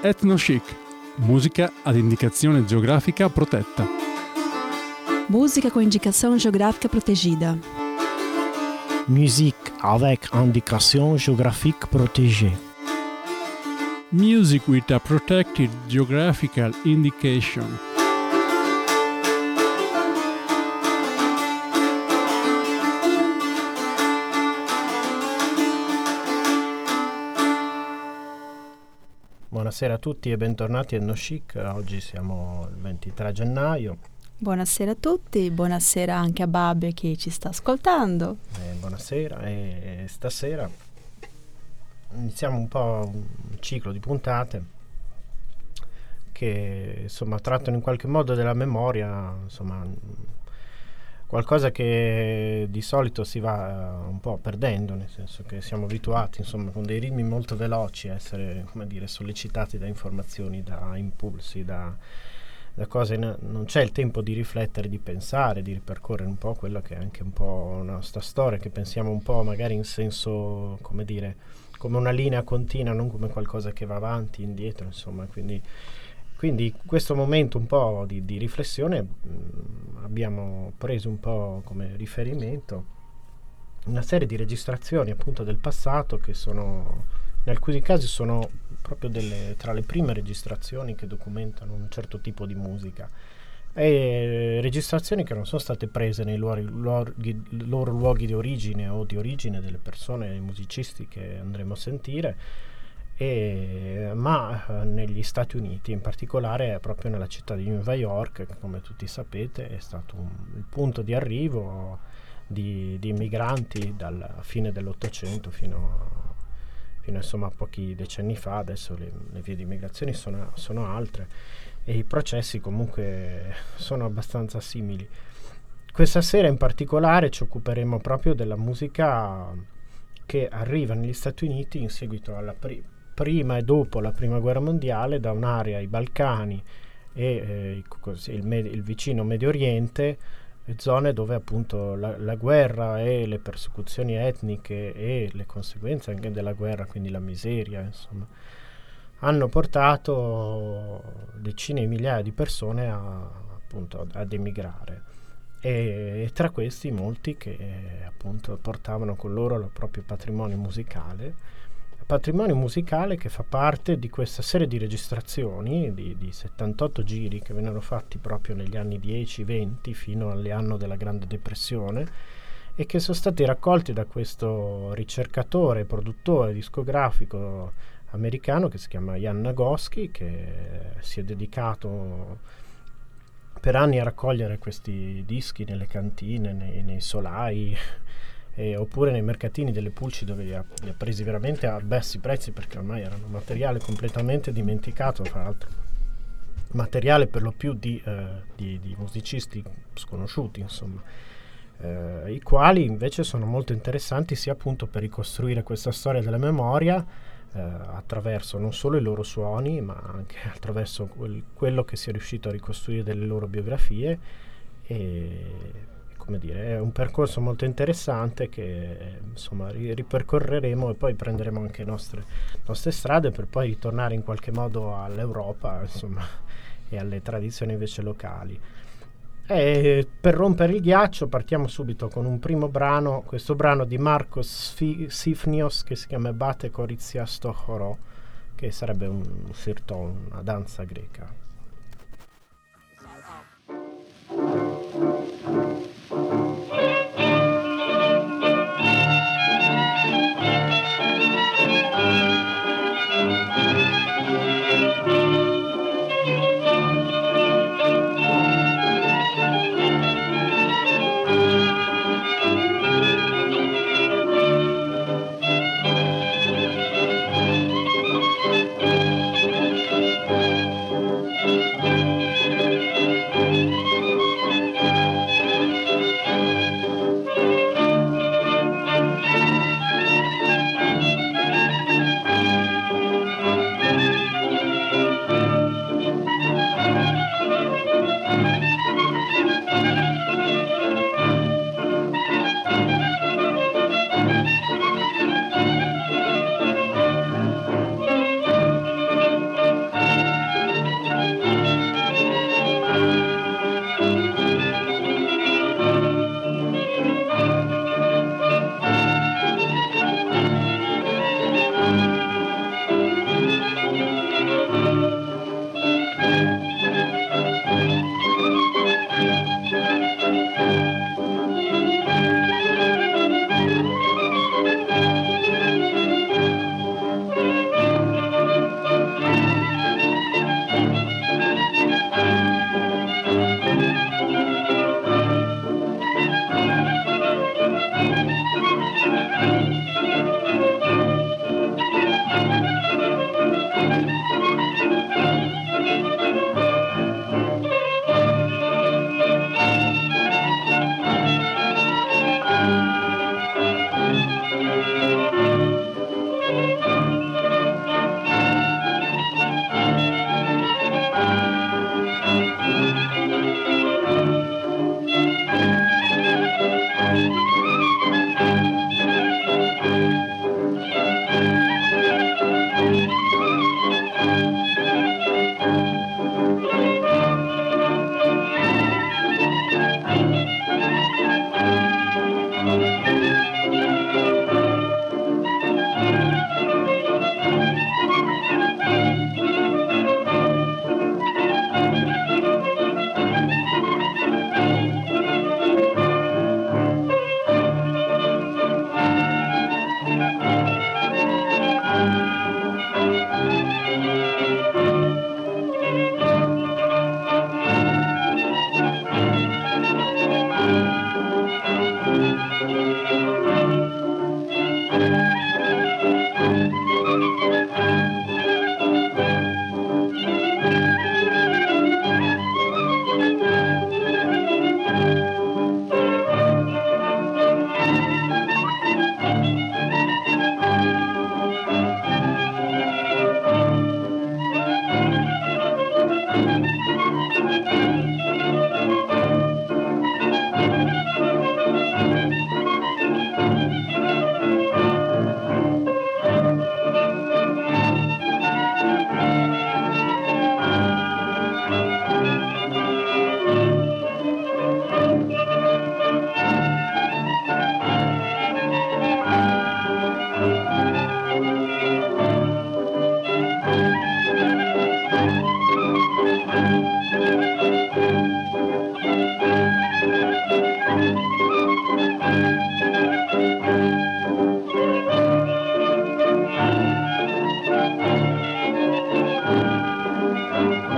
Ethno-chic, musica ad indicazione geografica protetta. Música com indicação geográfica protegida. Musique avec indication géographique protégée. Music with a protected geographical indication. Buonasera a tutti e bentornati a Ethno-chic. Oggi siamo il 23 gennaio. Buonasera a tutti, buonasera anche a Babe che ci sta ascoltando. Buonasera e stasera iniziamo un po' un ciclo di puntate che insomma trattano in qualche modo della memoria, insomma qualcosa che di solito si va un po' perdendo, nel senso che siamo abituati insomma con dei ritmi molto veloci a essere, come dire, sollecitati da informazioni, da impulsi, da cose, non c'è il tempo di riflettere, di pensare, di ripercorrere un po' quello che è anche un po' la nostra storia, che pensiamo un po' magari in senso, come dire, come una linea continua, non come qualcosa che va avanti, indietro, insomma, quindi questo momento un po' di riflessione abbiamo preso un po' come riferimento una serie di registrazioni appunto del passato che sono, in alcuni casi sono proprio tra le prime registrazioni che documentano un certo tipo di musica, e registrazioni che non sono state prese nei loro luoghi di origine o di origine delle persone, dei musicisti che andremo a sentire, ma negli Stati Uniti, in particolare proprio nella città di New York, che come tutti sapete è stato il punto di arrivo di immigranti dalla fine dell'Ottocento fino insomma a pochi decenni fa. Adesso le vie di immigrazione sono altre e i processi comunque sono abbastanza simili. Questa sera in particolare ci occuperemo proprio della musica che arriva negli Stati Uniti in seguito alla prima e dopo la Prima Guerra Mondiale, da un'area, i Balcani e il vicino Medio Oriente, zone dove appunto la guerra e le persecuzioni etniche e le conseguenze anche della guerra, quindi la miseria, insomma, hanno portato decine di migliaia di persone appunto ad emigrare, e tra questi molti che appunto portavano con loro il proprio patrimonio musicale che fa parte di questa serie di registrazioni di 78 giri che vennero fatti proprio negli anni 10-20 fino all'anno della Grande Depressione, e che sono stati raccolti da questo ricercatore e produttore discografico americano che si chiama Jan Nagoski, che si è dedicato per anni a raccogliere questi dischi nelle cantine, nei solai, oppure nei mercatini delle pulci, dove li ha presi veramente a bassi prezzi, perché ormai erano materiale completamente dimenticato, fra l'altro materiale per lo più di musicisti sconosciuti, insomma, i quali invece sono molto interessanti sia appunto per ricostruire questa storia della memoria attraverso non solo i loro suoni, ma anche attraverso quello che si è riuscito a ricostruire delle loro biografie. E come dire, è un percorso molto interessante che insomma ripercorreremo, e poi prenderemo anche nostre strade per poi ritornare in qualche modo all'Europa, insomma, e alle tradizioni invece locali. E per rompere il ghiaccio partiamo subito con un primo brano, questo brano di Marcos Sifnios che si chiama Bate Korizia Stochoro, che sarebbe un sirton, una danza greca.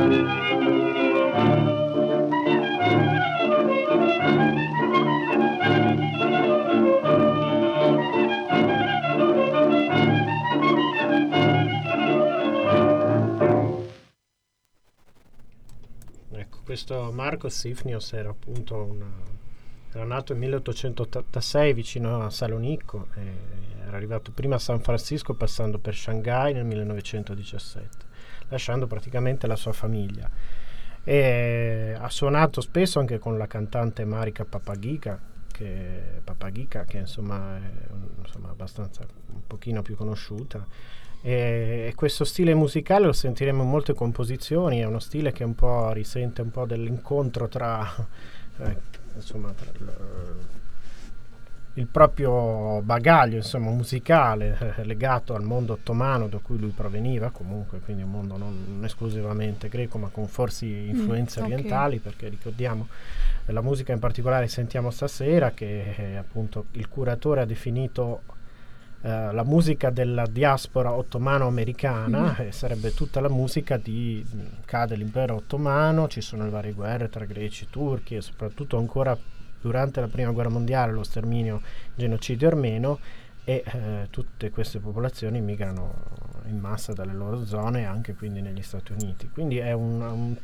Questo Marcos Sifnios era appunto era nato nel 1886 vicino a Salonicco, era arrivato prima a San Francisco passando per Shanghai nel 1917, lasciando praticamente la sua famiglia. E ha suonato spesso anche con la cantante Marika Papagica, che insomma è abbastanza un pochino più conosciuta. E questo stile musicale lo sentiremo in molte composizioni, è uno stile che un po' risente un po' dell'incontro tra il proprio bagaglio musicale legato al mondo ottomano da cui lui proveniva, comunque, quindi un mondo non esclusivamente greco ma con forse influenze orientali, perché ricordiamo la musica in particolare sentiamo stasera che appunto il curatore ha definito la musica della diaspora ottomano-americana, sarebbe tutta la musica cade l'impero ottomano, ci sono le varie guerre tra greci e turchi e soprattutto ancora durante la prima guerra mondiale lo sterminio, genocidio armeno, e tutte queste popolazioni migrano in massa dalle loro zone anche quindi negli Stati Uniti. Quindi è non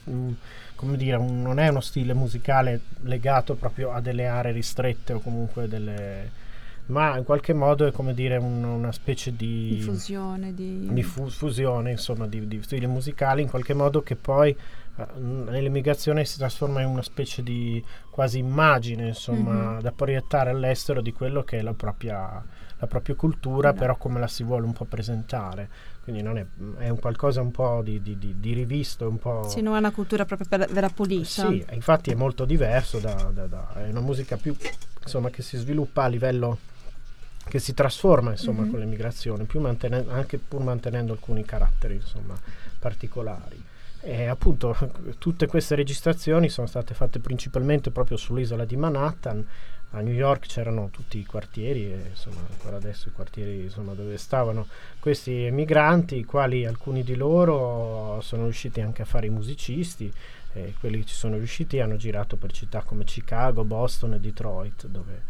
è uno stile musicale legato proprio a delle aree ristrette o comunque ma in qualche modo è come dire una specie di fusione insomma di stili musicali in qualche modo che poi nell'emigrazione si trasforma in una specie di quasi immagine insomma da proiettare all'estero di quello che è la propria cultura, però come la si vuole un po' presentare, quindi non è un qualcosa un po' di rivisto, un po'. Sì, non è una cultura proprio vera pulita. Sì, infatti è molto diverso è una musica più insomma che si sviluppa a livello, che si trasforma insomma con l'emigrazione, anche pur mantenendo alcuni caratteri insomma particolari. E appunto tutte queste registrazioni sono state fatte principalmente proprio sull'isola di Manhattan. A New York c'erano tutti i quartieri e insomma ancora adesso i quartieri insomma dove stavano questi emigranti, i quali alcuni di loro sono riusciti anche a fare i musicisti, e quelli che ci sono riusciti hanno girato per città come Chicago, Boston e Detroit,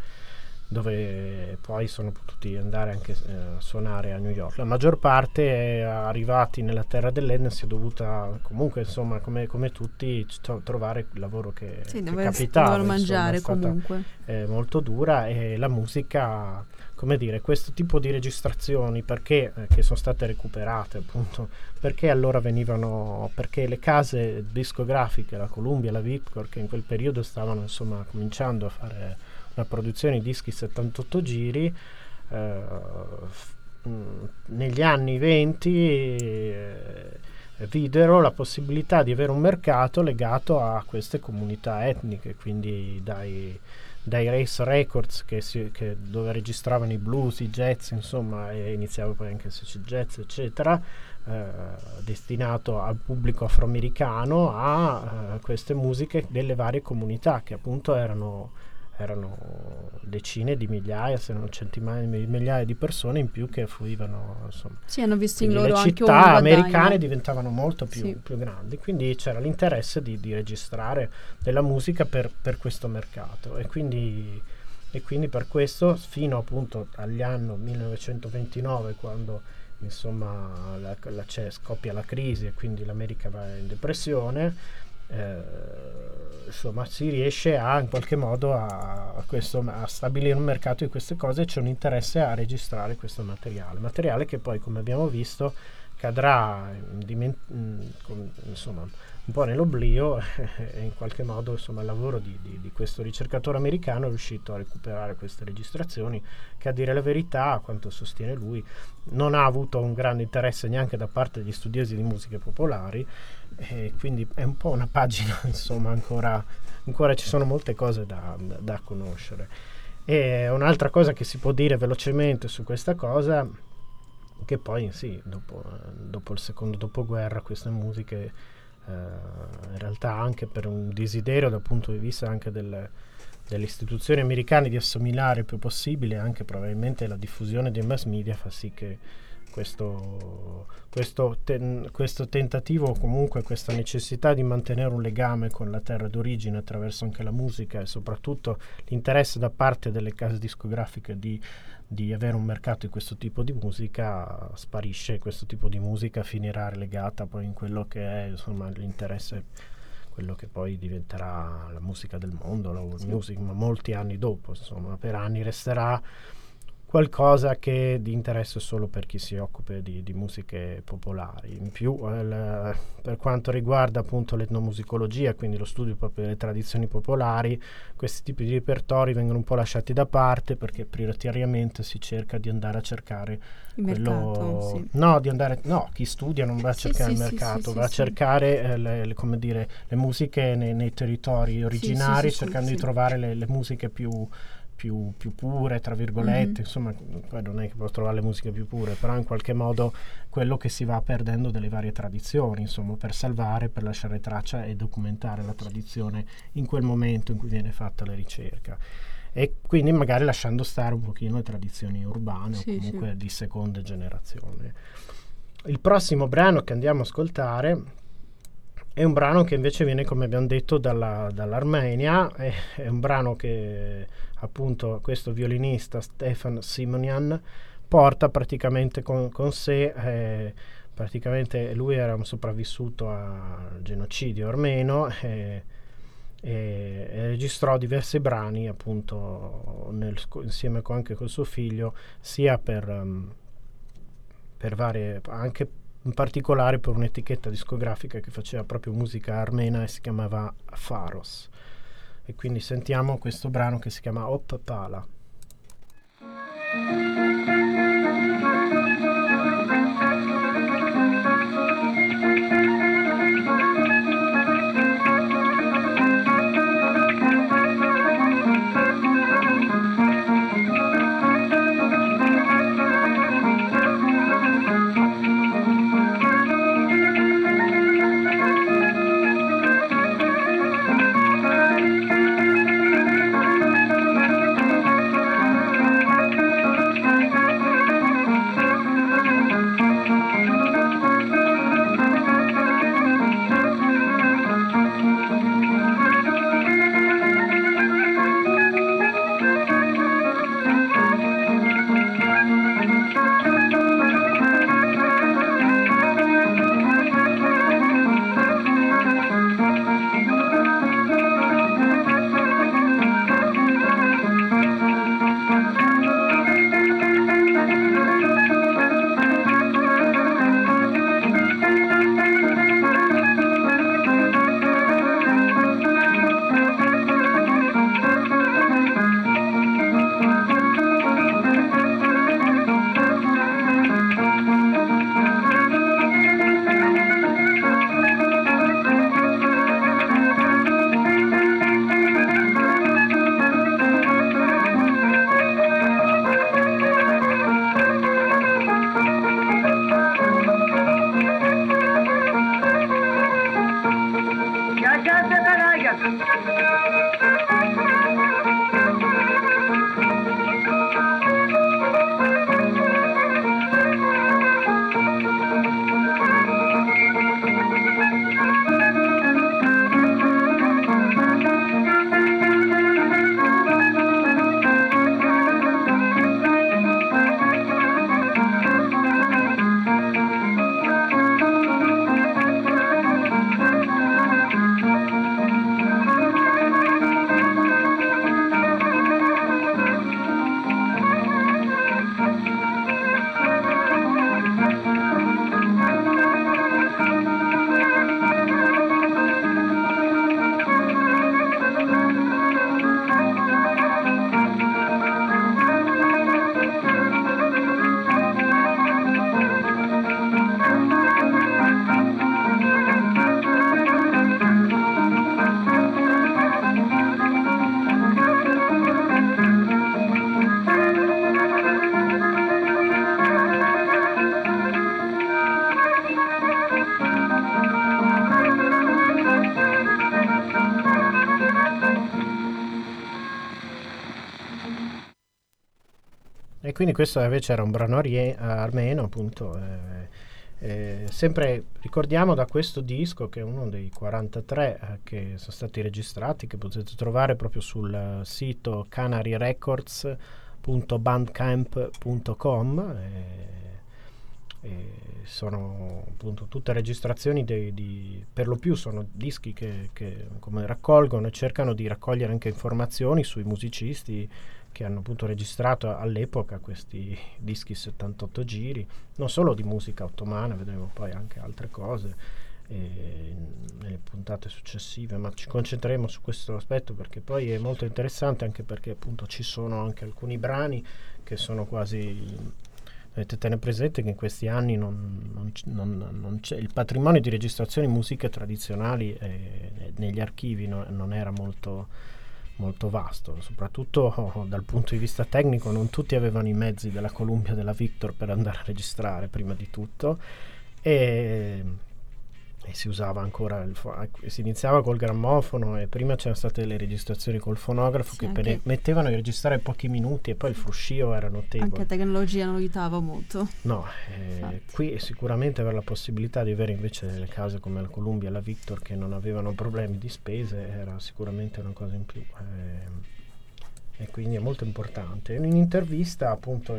dove poi sono potuti andare anche a suonare a New York. La maggior parte arrivati nella terra dell'Eden si è dovuta comunque insomma come tutti trovare il lavoro che capitava, dovevano mangiare, insomma, comunque molto dura. E la musica, come dire, questo tipo di registrazioni perché che sono state recuperate appunto perché allora perché le case discografiche, la Columbia, la Victor, che in quel periodo stavano insomma cominciando a fare una produzione di dischi 78 giri, negli anni 20 videro la possibilità di avere un mercato legato a queste comunità etniche, quindi dai Race Records dove registravano i blues, i jazz, insomma, e iniziava poi anche il jazz, eccetera, destinato al pubblico afroamericano, a queste musiche delle varie comunità che appunto erano decine di migliaia, se non centinaia di migliaia di persone in più che affluivano, insomma. Sì, hanno visto in loro le anche città americane diventavano molto più grandi, quindi c'era l'interesse di registrare della musica per questo mercato, e quindi per questo fino appunto agli anni 1929, quando insomma scoppia la crisi e quindi l'America va in depressione, insomma si riesce in qualche modo a stabilire un mercato di queste cose. C'è un interesse a registrare questo materiale che poi, come abbiamo visto, cadrà insomma un po' nell'oblio e in qualche modo insomma il lavoro di questo ricercatore americano è riuscito a recuperare queste registrazioni che, a dire la verità, a quanto sostiene lui, non ha avuto un grande interesse neanche da parte degli studiosi di musiche popolari, e quindi è un po' una pagina insomma ancora ci sono molte cose da conoscere. E un'altra cosa che si può dire velocemente su questa cosa, che poi dopo il secondo dopoguerra queste musiche in realtà, anche per un desiderio dal punto di vista anche delle istituzioni americane di assomigliare il più possibile, anche probabilmente la diffusione dei mass media fa sì che questo tentativo, o comunque questa necessità di mantenere un legame con la terra d'origine attraverso anche la musica, e soprattutto l'interesse da parte delle case discografiche di avere un mercato di questo tipo di musica, sparisce. Questo tipo di musica finirà relegata poi in quello che è, insomma, l'interesse, quello che poi diventerà la musica del mondo, la world music, ma molti anni dopo, insomma, per anni resterà qualcosa che di interesse solo per chi si occupa di musiche popolari. In più, per quanto riguarda appunto l'etnomusicologia, quindi lo studio proprio delle tradizioni popolari, questi tipi di repertori vengono un po' lasciati da parte, perché prioritariamente si cerca di andare a cercare il mercato, chi studia non va a cercare il mercato, va a cercare le musiche nei territori originari, cercando di trovare le musiche più pure, tra virgolette, insomma, poi non è che posso trovare le musiche più pure, però in qualche modo quello che si va perdendo delle varie tradizioni, insomma, per salvare, per lasciare traccia e documentare la tradizione in quel momento in cui viene fatta la ricerca, e quindi magari lasciando stare un pochino le tradizioni urbane o comunque di seconda generazione. Il prossimo brano che andiamo a ascoltare è un brano che invece viene, come abbiamo detto, dall'Armenia. È un brano che appunto questo violinista Stefan Simonian porta praticamente con sé. Praticamente lui era un sopravvissuto al genocidio armeno e registrò diversi brani appunto insieme anche col suo figlio, sia per varie, anche in particolare per un'etichetta discografica che faceva proprio musica armena e si chiamava Pharos. E quindi sentiamo questo brano che si chiama Op Pala. E quindi questo invece era un brano armeno, appunto. Sempre ricordiamo da questo disco, che è uno dei 43 che sono stati registrati, che potete trovare proprio sul sito canaryrecords.bandcamp.com. Sono appunto tutte registrazioni per lo più sono dischi che come raccolgono e cercano di raccogliere anche informazioni sui musicisti che hanno appunto registrato all'epoca questi dischi 78 giri, non solo di musica ottomana, vedremo poi anche altre cose nelle puntate successive, ma ci concentreremo su questo aspetto perché poi è molto interessante, anche perché appunto ci sono anche alcuni brani che sono quasi... Dovete tenere presente che in questi anni non c'è il patrimonio di registrazioni musiche tradizionali negli archivi non era molto vasto, soprattutto dal punto di vista tecnico. Non tutti avevano i mezzi della Columbia, della Victor per andare a registrare prima di tutto, e si usava ancora si iniziava col grammofono, e prima c'erano state le registrazioni col fonografo, sì, che mettevano a registrare pochi minuti e poi il fruscio era notevole. Anche la tecnologia non aiutava molto. No, qui sicuramente avere la possibilità di avere invece delle case come la Columbia e la Victor che non avevano problemi di spese era sicuramente una cosa in più, e quindi è molto importante. In un'intervista appunto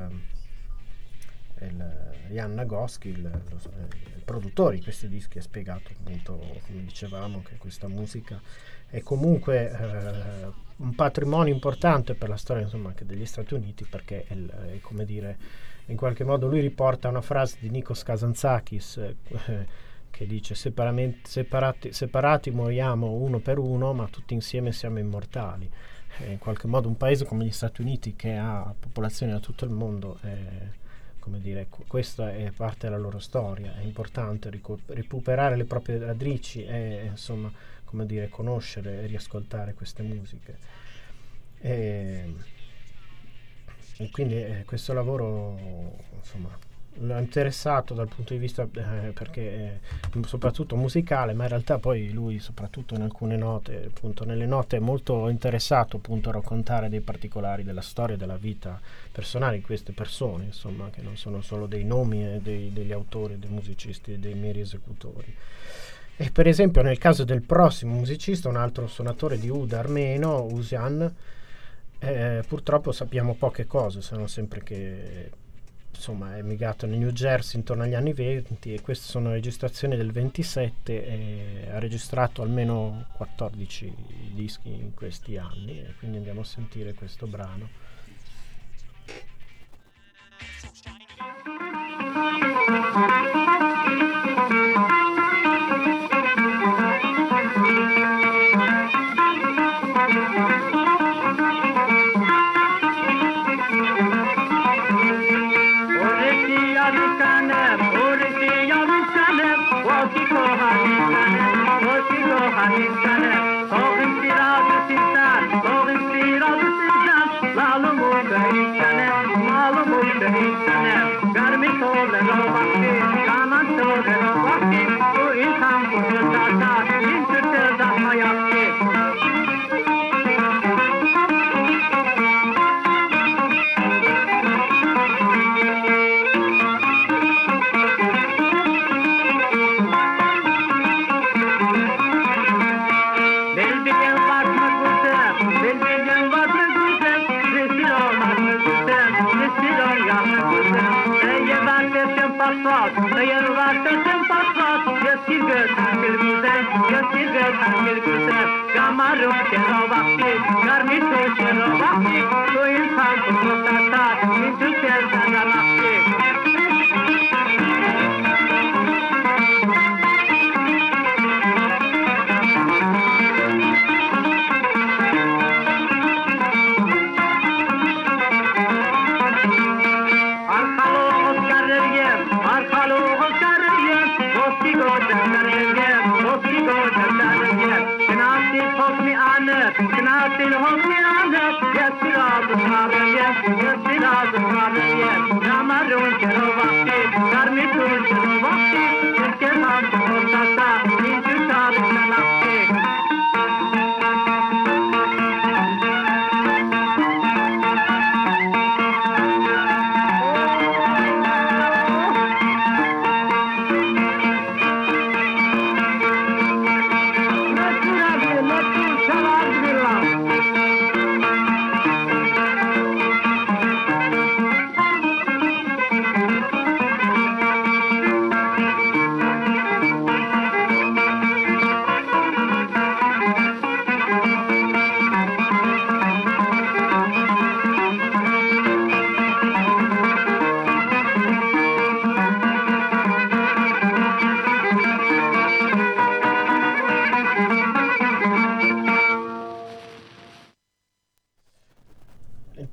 Jan Nagoski, il produttore di questi dischi, ha spiegato appunto, come dicevamo, che questa musica è comunque un patrimonio importante per la storia, insomma, anche degli Stati Uniti, perché è come dire, in qualche modo lui riporta una frase di Nikos Kazantzakis che dice: separati moriamo uno per uno, ma tutti insieme siamo immortali. In qualche modo un paese come gli Stati Uniti, che ha popolazioni da tutto il mondo, come dire, questa è parte della loro storia. È importante recuperare le proprie radici e insomma, come dire, conoscere e riascoltare queste musiche, e quindi questo lavoro insomma l'ha interessato dal punto di vista perché soprattutto musicale, ma in realtà poi lui soprattutto in alcune note, appunto nelle note, è molto interessato appunto a raccontare dei particolari della storia e della vita personale di queste persone, insomma, che non sono solo dei nomi degli autori, dei musicisti e dei meri esecutori. E per esempio nel caso del prossimo musicista, un altro suonatore di oud armeno, Uzian, purtroppo sappiamo poche cose, sono sempre che insomma è emigrato nel New Jersey intorno agli anni 20, e queste sono registrazioni del 27, e ha registrato almeno 14 dischi in questi anni, e quindi andiamo a sentire questo brano.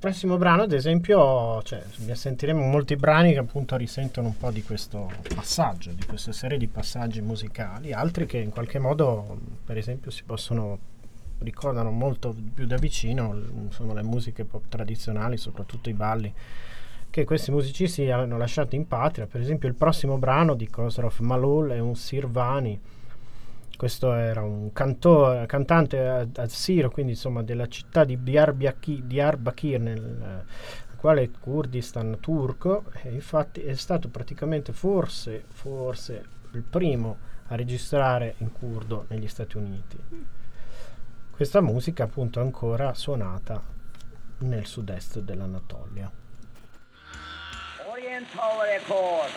prossimo brano, ad esempio, cioè, sentiremo molti brani che appunto risentono un po' di questo passaggio, di questa serie di passaggi musicali, altri che in qualche modo, per esempio, ricordano molto più da vicino, sono le musiche pop tradizionali, soprattutto i balli che questi musicisti hanno lasciato in patria. Per esempio il prossimo brano di Khosrow Malol è un Sirvani. Questo era un cantante assiro, quindi insomma della città di Diyarbakir, nel quale Kurdistan turco, e infatti è stato praticamente forse il primo a registrare in curdo negli Stati Uniti. Questa musica appunto è ancora suonata nel sud-est dell'Anatolia. Oriental Record.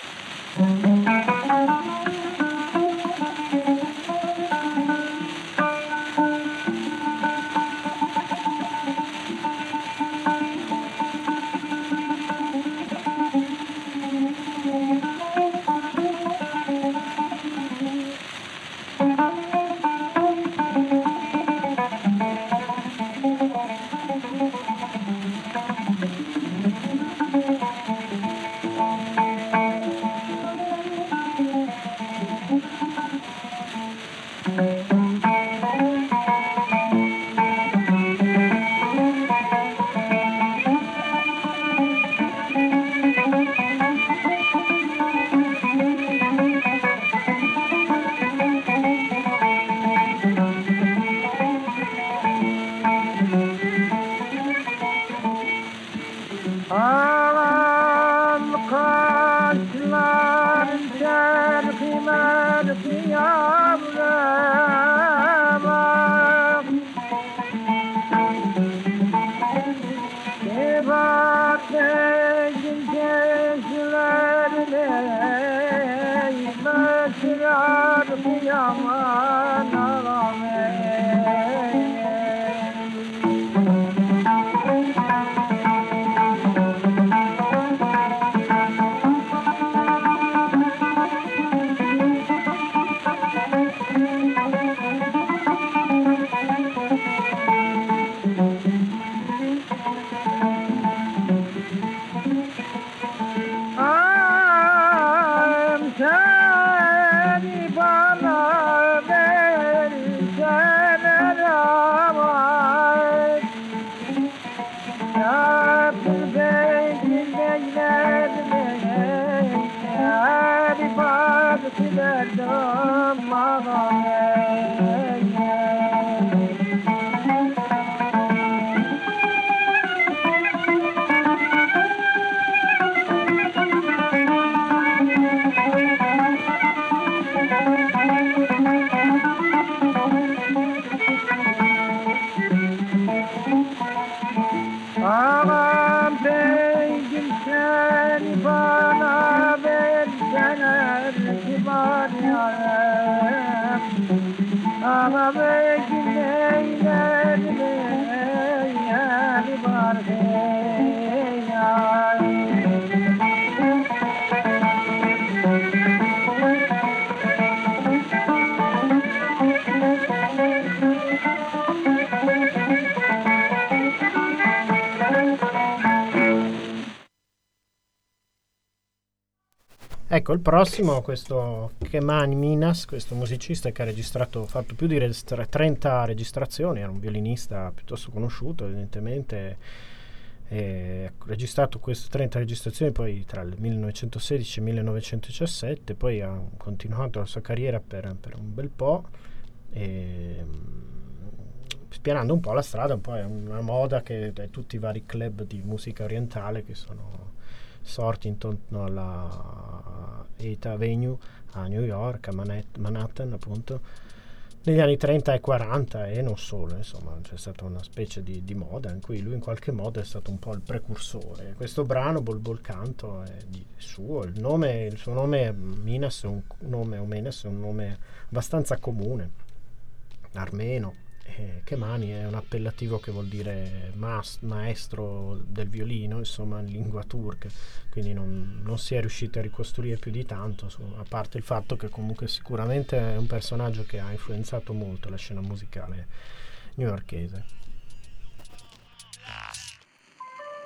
Ecco, il prossimo, questo Keman Minas, questo musicista che ha fatto più di 30 registrazioni, era un violinista piuttosto conosciuto evidentemente, ha registrato queste 30 registrazioni poi tra il 1916 e il 1917, poi ha continuato la sua carriera per un bel po', spianando un po' la strada, un po' è una moda che tutti i vari club di musica orientale che sono sorti intorno alla 8th Avenue a New York, a Manhattan appunto, negli anni 30 e 40 e non solo, insomma c'è stata una specie di moda in cui lui in qualche modo è stato un po' il precursore. Questo brano Bulbul Canto è suo, il suo nome Minas è un nome abbastanza comune, armeno. Kemani è un appellativo che vuol dire maestro del violino, insomma in lingua turca, quindi non si è riuscito a ricostruire più di tanto, a parte il fatto che comunque sicuramente è un personaggio che ha influenzato molto la scena musicale newyorkese.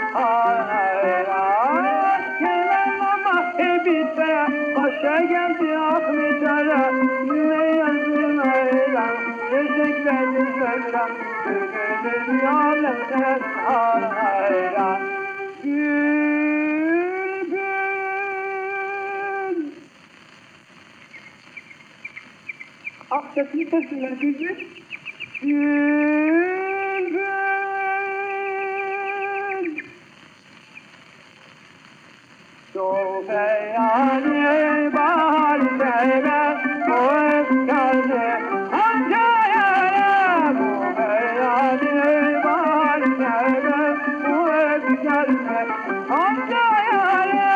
Sesini sesini gücü. Sofya'nı bahar sever, o eskerdi Hanca'ya. Sofya'nı bahar sever, o eskerdi Hanca'ya.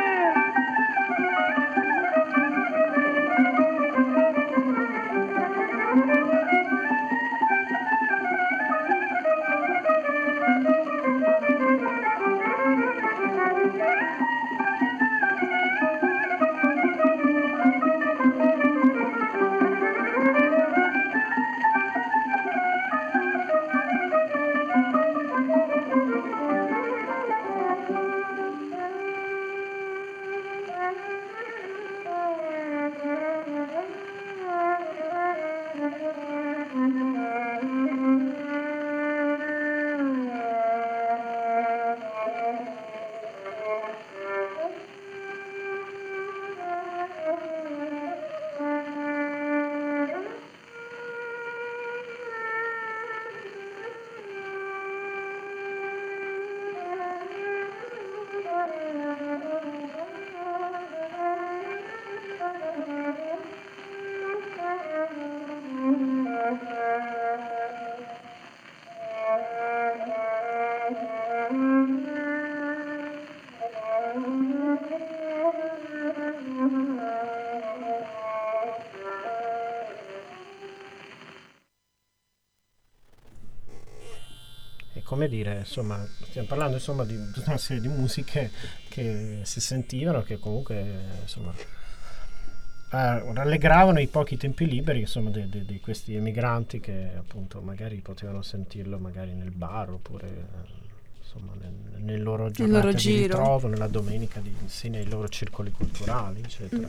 Come dire, insomma, stiamo parlando insomma di tutta una serie di musiche che si sentivano, che comunque insomma rallegravano i pochi tempi liberi insomma di questi emigranti che appunto magari potevano sentirlo magari nel bar oppure insomma nel loro giornata di ritrovo, nella domenica, sì, nei loro circoli culturali, eccetera.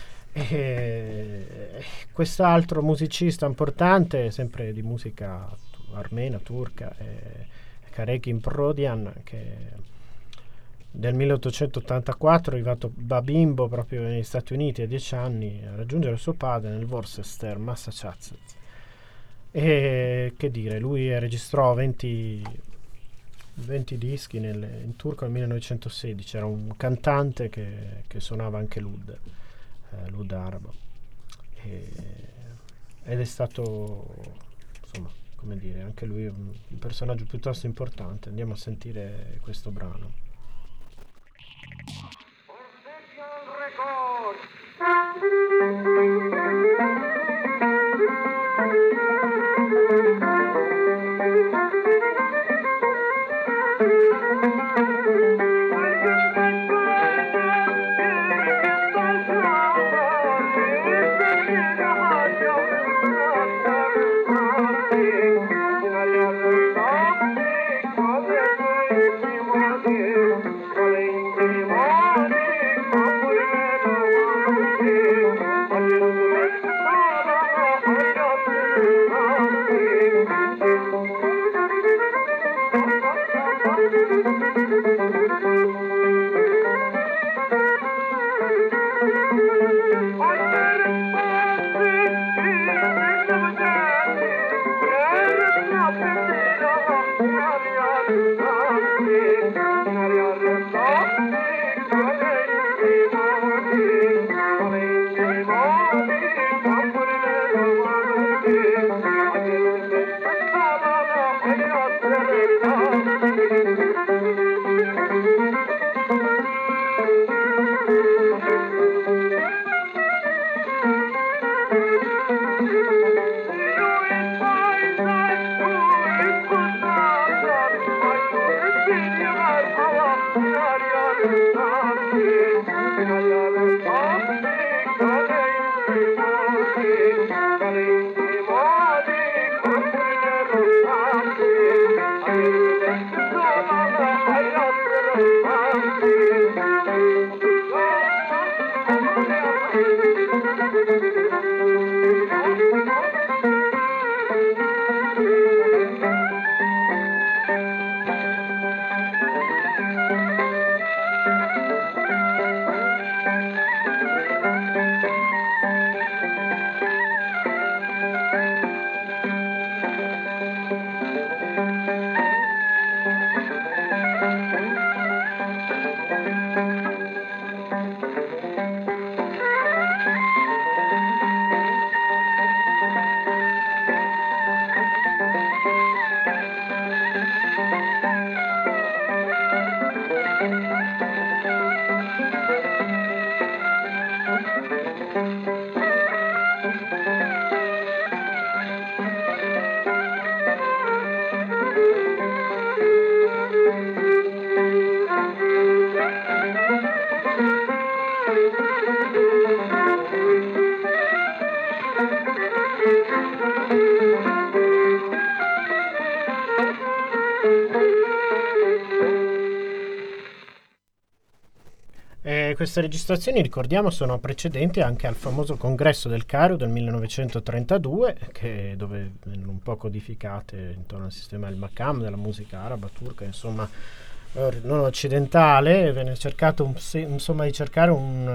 E quest'altro musicista importante, sempre di musica armena, turca, Karekin Prodian, che del 1884 è arrivato da bimbo proprio negli Stati Uniti a 10 anni a raggiungere suo padre nel Worcester, Massachusetts. E che dire, lui registrò 20 dischi in turco nel 1916. Era un cantante che suonava anche l'oud arabo, ed è stato insomma, come dire, anche lui un personaggio piuttosto importante. Andiamo a sentire questo brano. Queste registrazioni, ricordiamo, sono precedenti anche al famoso congresso del Cairo del 1932, dove vennero un po' codificate intorno al sistema del Makam, della musica araba, turca, insomma, non occidentale. Venne cercato di cercare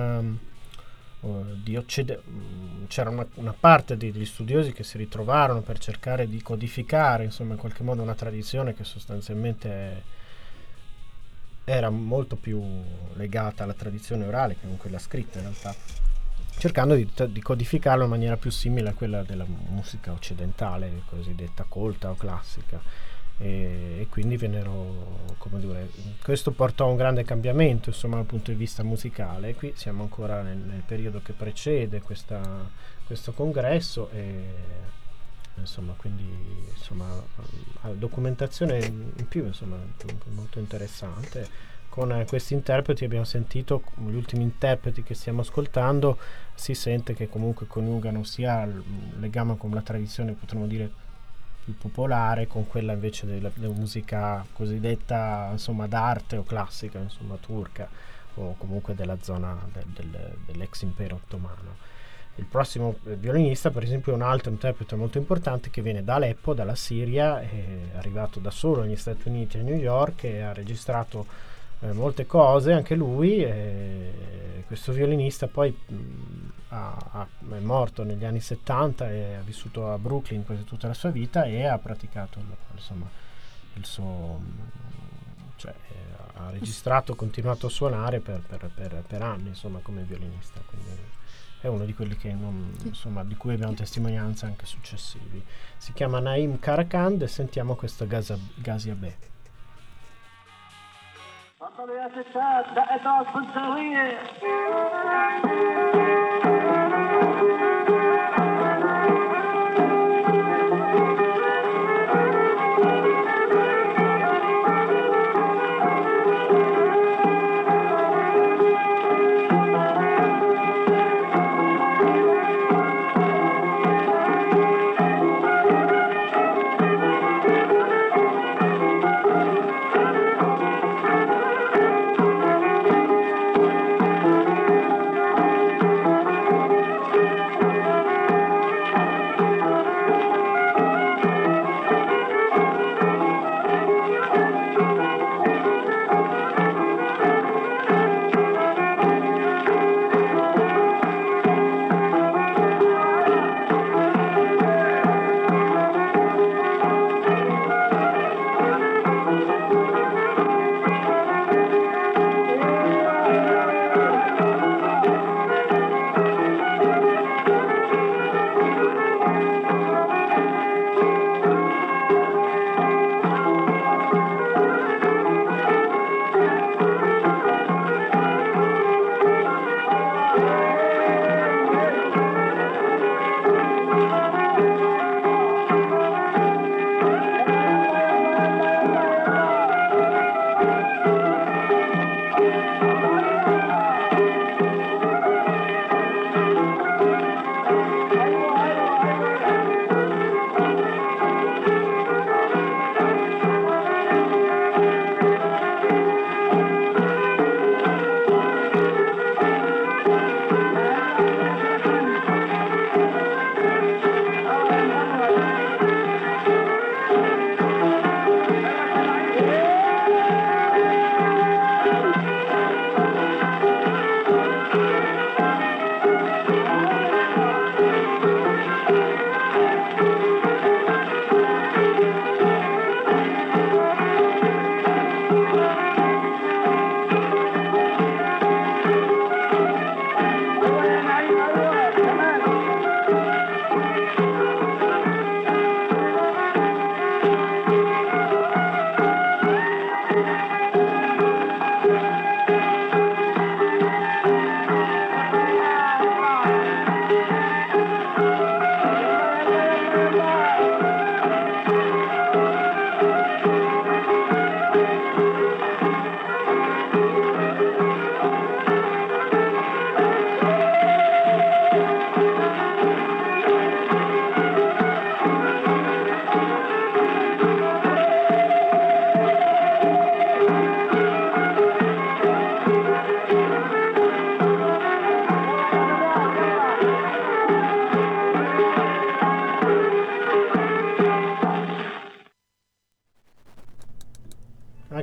c'era una parte degli studiosi che si ritrovarono per cercare di codificare, insomma, in qualche modo una tradizione che sostanzialmente era molto più legata alla tradizione orale che non quella scritta, in realtà, cercando di codificarlo in maniera più simile a quella della musica occidentale, cosiddetta colta o classica. E quindi questo portò a un grande cambiamento, insomma, dal punto di vista musicale. Qui siamo ancora nel periodo che precede questo congresso, e insomma, quindi, insomma, documentazione in più, insomma, molto interessante. Con questi interpreti abbiamo sentito, gli ultimi interpreti che stiamo ascoltando, si sente che comunque coniugano sia il legame con la tradizione, potremmo dire, più popolare, con quella invece della musica cosiddetta, insomma, d'arte o classica, insomma, turca, o comunque della zona dell'ex impero ottomano. Il prossimo violinista, per esempio, è un altro interprete molto importante che viene da Aleppo, dalla Siria, è arrivato da solo negli Stati Uniti, a New York, e ha registrato molte cose anche lui. Questo violinista poi è morto negli anni 70 e ha vissuto a Brooklyn quasi tutta la sua vita, e ha praticato, insomma, il suo, cioè, ha registrato, ha continuato a suonare per anni, insomma, come violinista. Quindi è uno di quelli che insomma, di cui abbiamo testimonianza anche successivi. Si chiama Naim Karakand e sentiamo questo Ghazia Beh.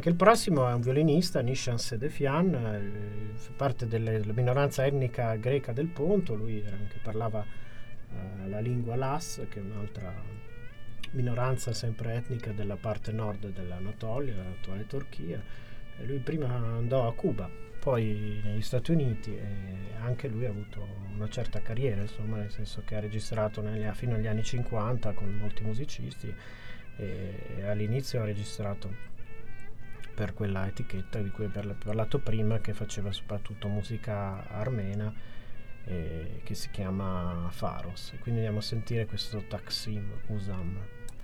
Anche il prossimo è un violinista, Nishan Sedefian, fa parte della minoranza etnica greca del Ponto. Lui anche parlava la lingua Las, che è un'altra minoranza sempre etnica della parte nord dell'Anatolia, l'attuale Turchia. E lui prima andò a Cuba, poi negli Stati Uniti, e anche lui ha avuto una certa carriera, insomma, nel senso che ha registrato fino agli anni 50 con molti musicisti, e all'inizio ha registrato per quella etichetta di cui ho parlato prima, che faceva soprattutto musica armena, che si chiama Pharos. E quindi andiamo a sentire questo Taksim Usam.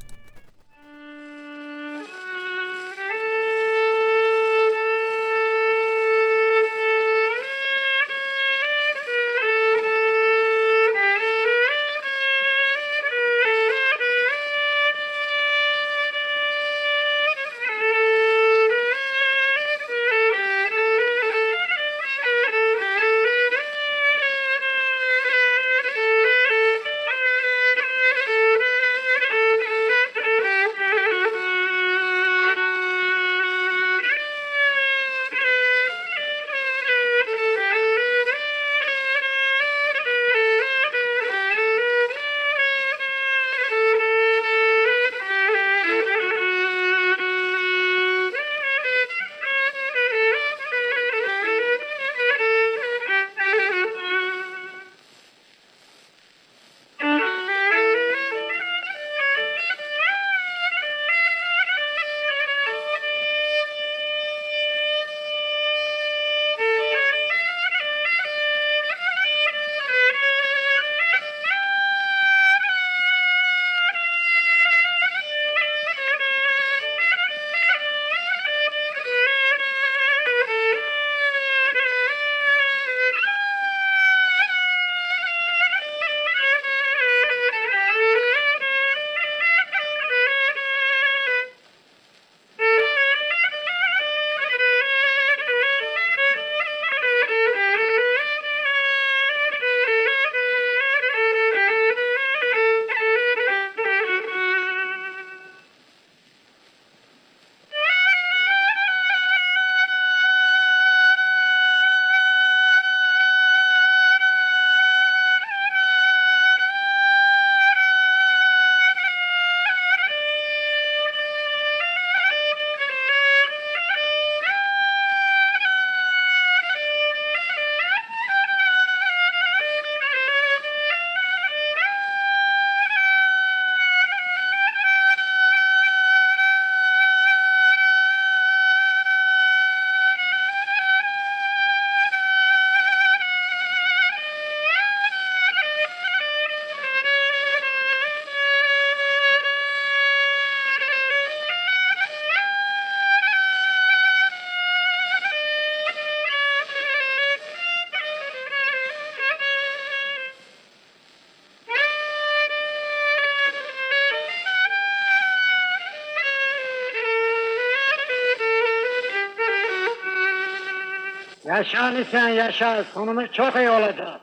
Yaşa sen yaşa, sonumuz çok iyi olacak.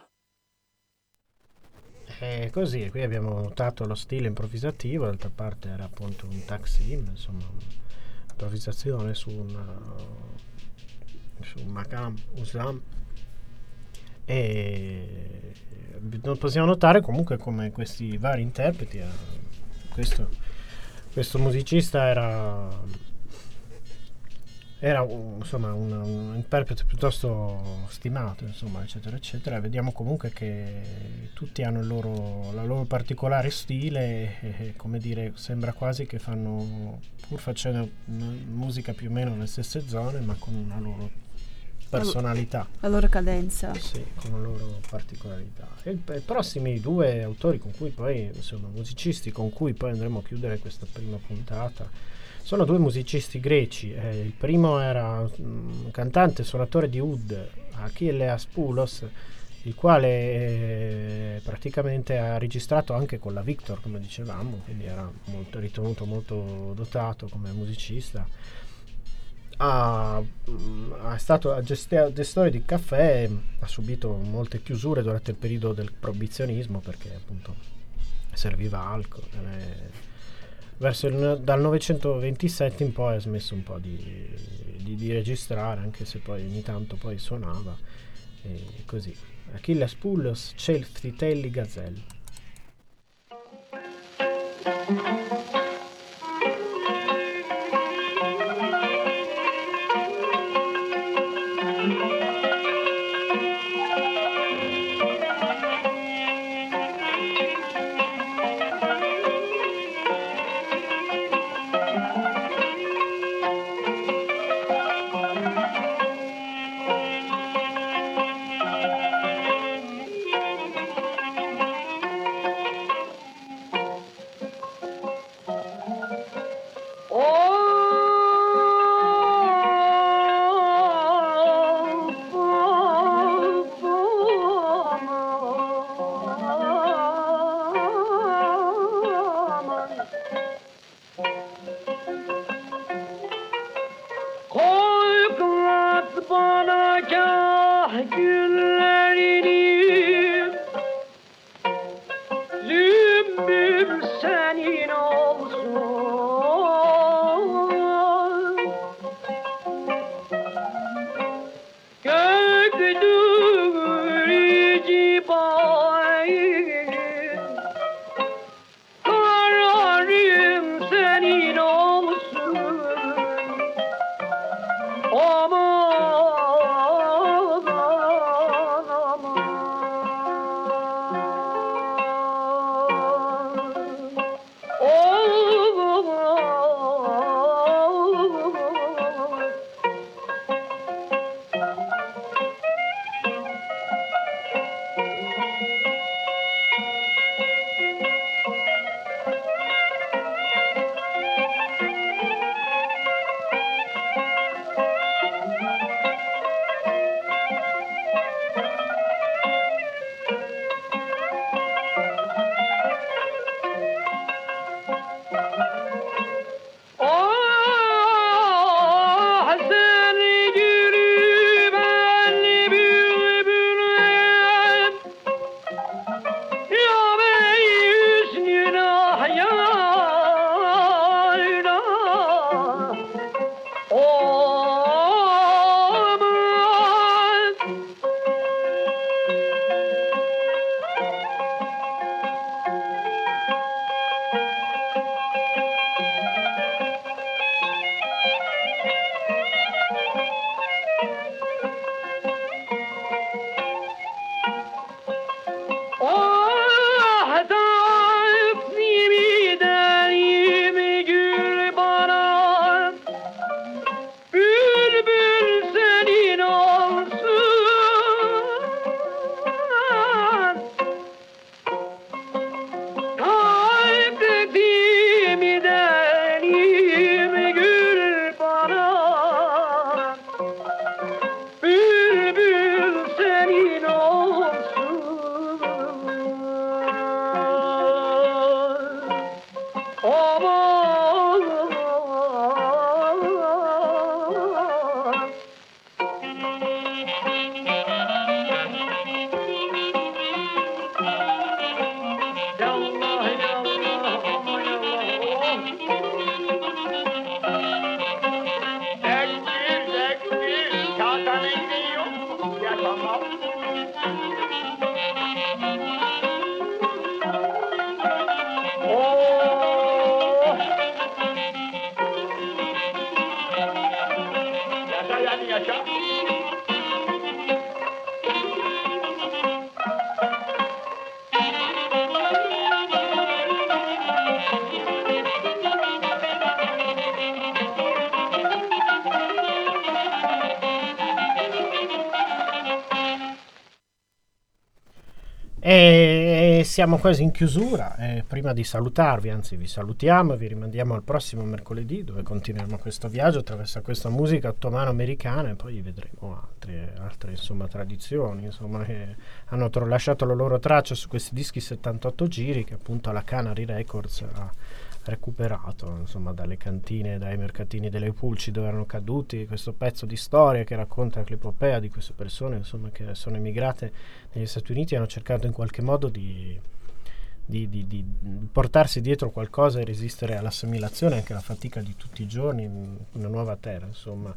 E così, qui abbiamo notato lo stile improvvisativo, d'altra parte era appunto un taksim, insomma un'improvvisazione su un makam usam, e possiamo notare comunque come questi vari interpreti, questo musicista era insomma un interprete piuttosto stimato, insomma, eccetera eccetera. Vediamo comunque che tutti hanno la loro particolare stile, e, come dire, sembra quasi che fanno, pur facendo musica più o meno nelle stesse zone, ma con una loro personalità, la loro cadenza. sì, con una loro particolarità. E i prossimi due autori con cui poi, insomma, musicisti con cui poi andremo a chiudere questa prima puntata, sono due musicisti greci. Il primo era un cantante e suonatore di oud, Achilleas Poulos, il quale praticamente ha registrato anche con la Victor, come dicevamo, quindi era ritenuto molto dotato come musicista. È stato gestore di caffè, ha subito molte chiusure durante il periodo del proibizionismo, perché appunto serviva alcol. dal 927 in poi ha smesso un po' di registrare, anche se poi ogni tanto poi suonava e così. Achilles Pullos, Celtri Gazelle. E siamo quasi in chiusura. Prima di salutarvi, anzi vi salutiamo e vi rimandiamo al prossimo mercoledì, dove continueremo questo viaggio attraverso questa musica ottomano-americana, e poi vedremo altre insomma tradizioni insomma, che hanno lasciato la loro traccia su questi dischi 78 giri che appunto la Canary Records ha recuperato insomma dalle cantine, dai mercatini delle pulci dove erano caduti, questo pezzo di storia che racconta l'epopea di queste persone insomma che sono emigrate negli Stati Uniti e hanno cercato in qualche modo di di portarsi dietro qualcosa e resistere all'assimilazione, anche alla fatica di tutti i giorni in una nuova terra, insomma.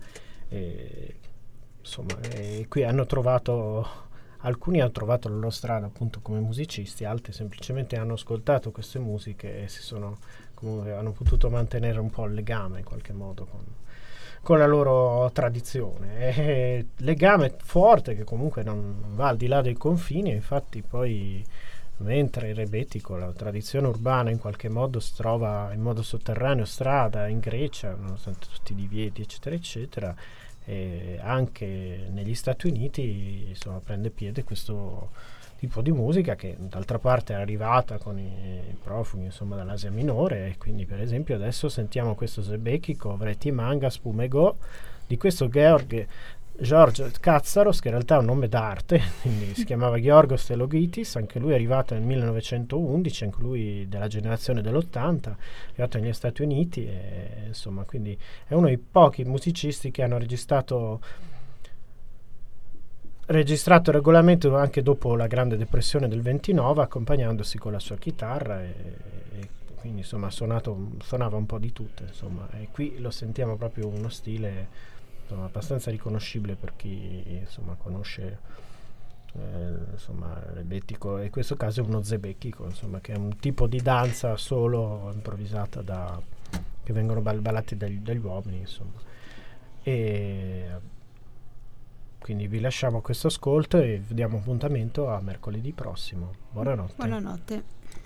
E qui alcuni hanno trovato la loro strada appunto come musicisti, altri semplicemente hanno ascoltato queste musiche e hanno potuto mantenere un po' il legame in qualche modo con la loro tradizione, legame forte che comunque non va al di là dei confini. Infatti poi, mentre il rebetiko, la tradizione urbana, in qualche modo si trova in modo sotterraneo strada in Grecia, nonostante tutti i divieti eccetera eccetera, e anche negli Stati Uniti insomma prende piede questo tipo di musica, che d'altra parte è arrivata con i profughi insomma dall'Asia Minore, e quindi per esempio adesso sentiamo questo Zebekiko Vreti Manga Spumego di questo George Katsaros, che in realtà è un nome d'arte, quindi si chiamava Giorgos Telogitis, anche lui è arrivato nel 1911, anche lui della generazione dell'80, è arrivato negli Stati Uniti e insomma quindi è uno dei pochi musicisti che hanno registrato regolarmente anche dopo la Grande Depressione del 29, accompagnandosi con la sua chitarra e quindi insomma suonava un po' di tutto, insomma, e qui lo sentiamo proprio uno stile insomma abbastanza riconoscibile per chi insomma conosce insomma il rebetiko, e in questo caso è uno zebekiko, insomma, che è un tipo di danza solo improvvisata che vengono ballati dagli uomini, insomma. E quindi vi lasciamo questo ascolto e vi diamo appuntamento a mercoledì prossimo. Buonanotte. Buonanotte.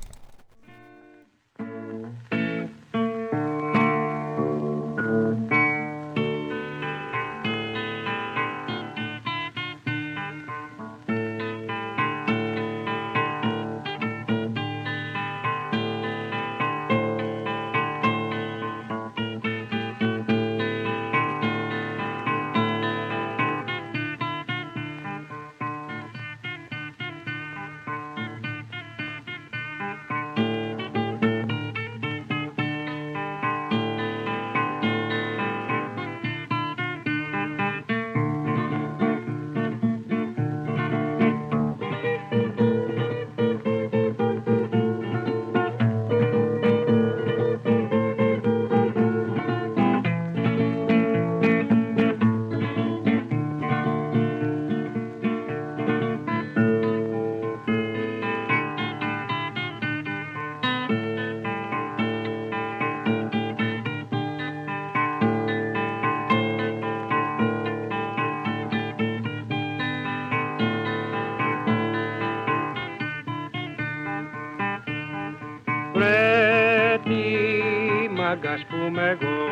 Ας πούμε εγώ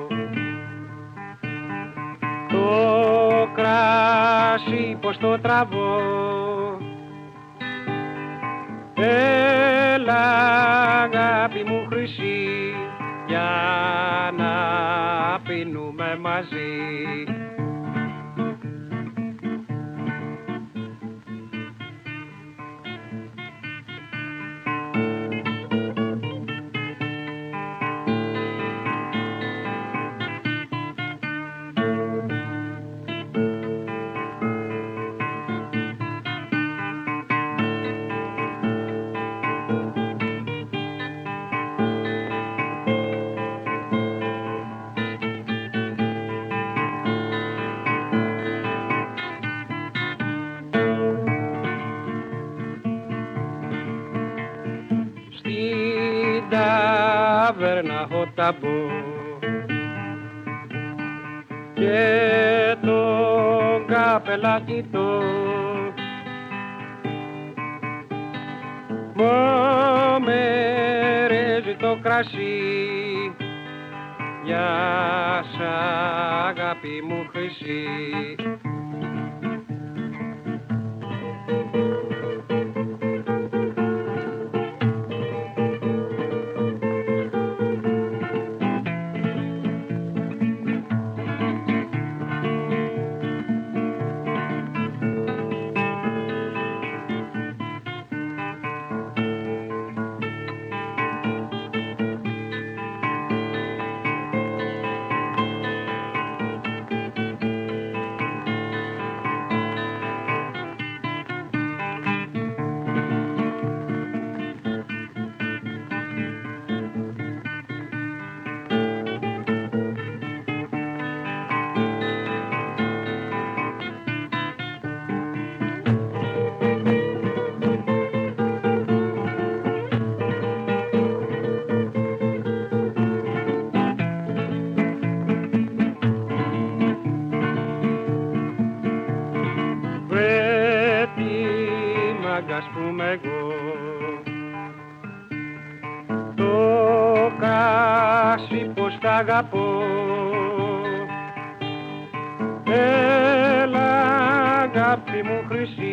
το κράσι πως το τραβώ, έλα αγάπη μου χρυσή για να πίνουμε μαζί. ταβέρνα έχω ταμπό και τον καπελάκι το μομερέζει το κρασί για σ' αγάπη μου χρυσή. ράγκα ας πούμε εγώ. Το κάσι πως τ' αγαπώ, έλα αγάπη μου χρυσή.